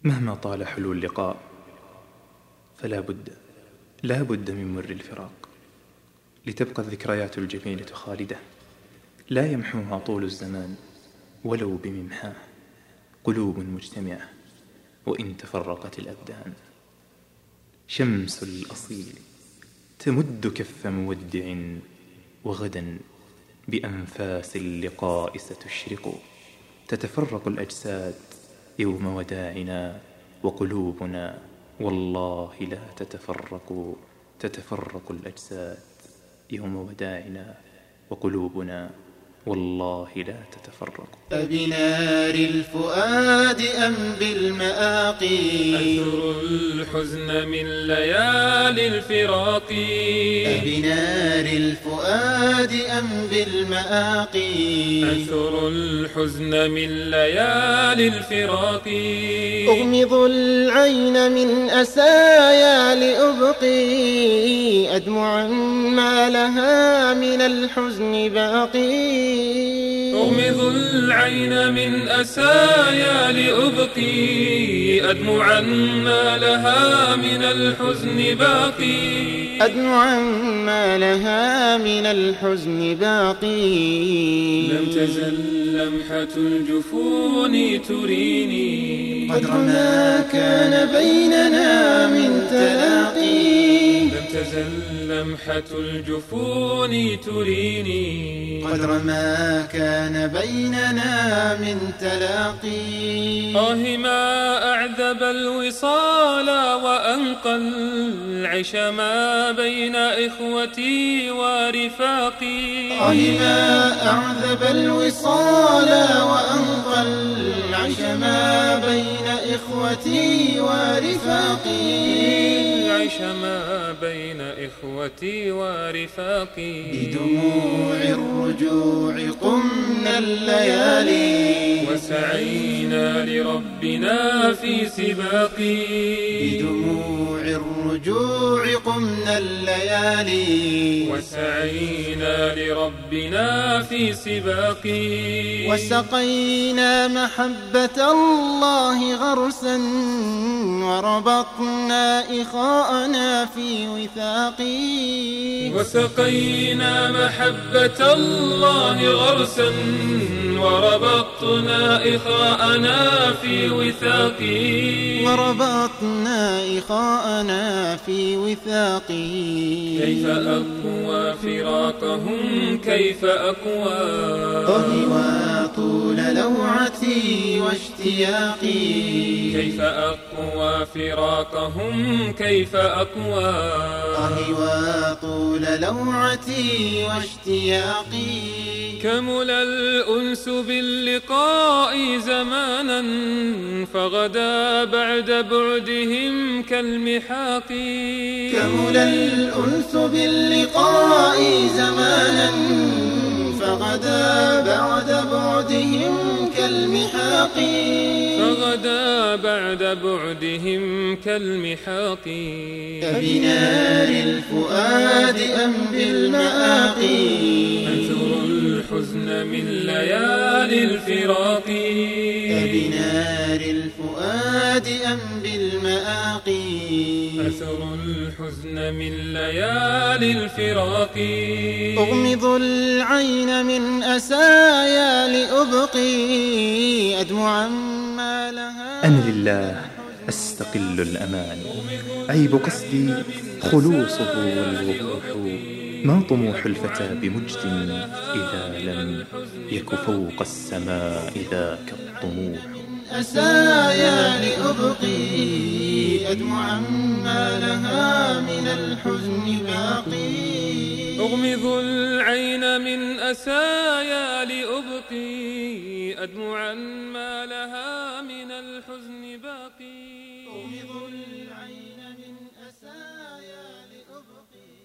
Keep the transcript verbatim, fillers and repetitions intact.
مهما طال حلو اللقاء فلا بد لا بد من مر الفراق، لتبقى الذكريات الجميلة خالدة لا يمحوها طول الزمان ولو بممحاه. قلوب مجتمعة وإن تفرقت الأبدان، شمس الأصيل تمد كف مودع، وغدا بأنفاس اللقاء ستشرق. تتفرق الأجساد يوم وداعنا، وقلوبنا والله لا تتفرق. تتفرق الأجساد يوم وداعنا، وقلوبنا والله لا تتفرق. أبنار الفؤاد أم بالمآقي، أثر الحزن من ليالي الفراق. أبنار الفؤاد أم بالمآقي، أثر الحزن من ليالي الفراق. أغمض العين من أسايا لأبقي، أدمعا ما لها من الحزن باقي. أغمض العين من أسايا لأبقي، أدمعا ما لها من الحزن باقي. أدمعا ما لها من الحزن باقي. لم تزل لمحة الجفون تريني قدر ما كان بيننا من تلاقي. لم تزل لمحة الجفون تريني قدر ما كان بيننا من تلاقي. آه ما أعذب الوصال وأنقى العيش ما بين إخوتي ورفاقي. آه ما أعذب الوصال وأنقى العيش ما بين إخوتي ورفاقي. العيش ما بين إخوتي ورفاقي. بدموع الرجوع قمنا الليالي، وسعينا لربنا في سباقي. بدموع الرجوع قمنا الليالي، وسعينا لربنا في سباقي. وسقينا محبة الله غرسا، وربطنا إخاءنا في وثاقي. وسقينا محبة الله غرسا، وربطنا إخاءنا في وثاقي. وربطنا إخاءنا في وثاقي. كيف أقوى فراقهم كيف أقوى، طهي وطول لوعتي واشتياقي. كيف أقوى فراقهم كيف أقوى، طهي وطول لوعتي واشتياقي. كمل الأنس باللقاء زمانا، فغدا بعد بعدهم كالمحاق. كمل الأنس باللقاء زمانا، فغدا بعد بعدهم كالمحاق. فغدا بعد بعدهم كالمحاق. أبنار الفؤاد أم بالمآقي، أنثر الحزن من ليالي الفراق. أبنار الفؤاد أم بالمآقي، أثر الحزن من ليالي الفراق. أغمض العين من أسايا لأبقي، أدمعا ما لها. أنا لله أستقل الأمان، عيب قصدي خلوصه والوضوح. ما طموح الفتى بمجد إذا لم يك فوق السماء ذاك الطموح. أسايا لأبقي، أدمعا ما لها من الحزن باقي. أغمض العين من أسايا لأبقي، أدمعا ما لها من الحزن باقي. أغمض العين من أسايا لأبقي.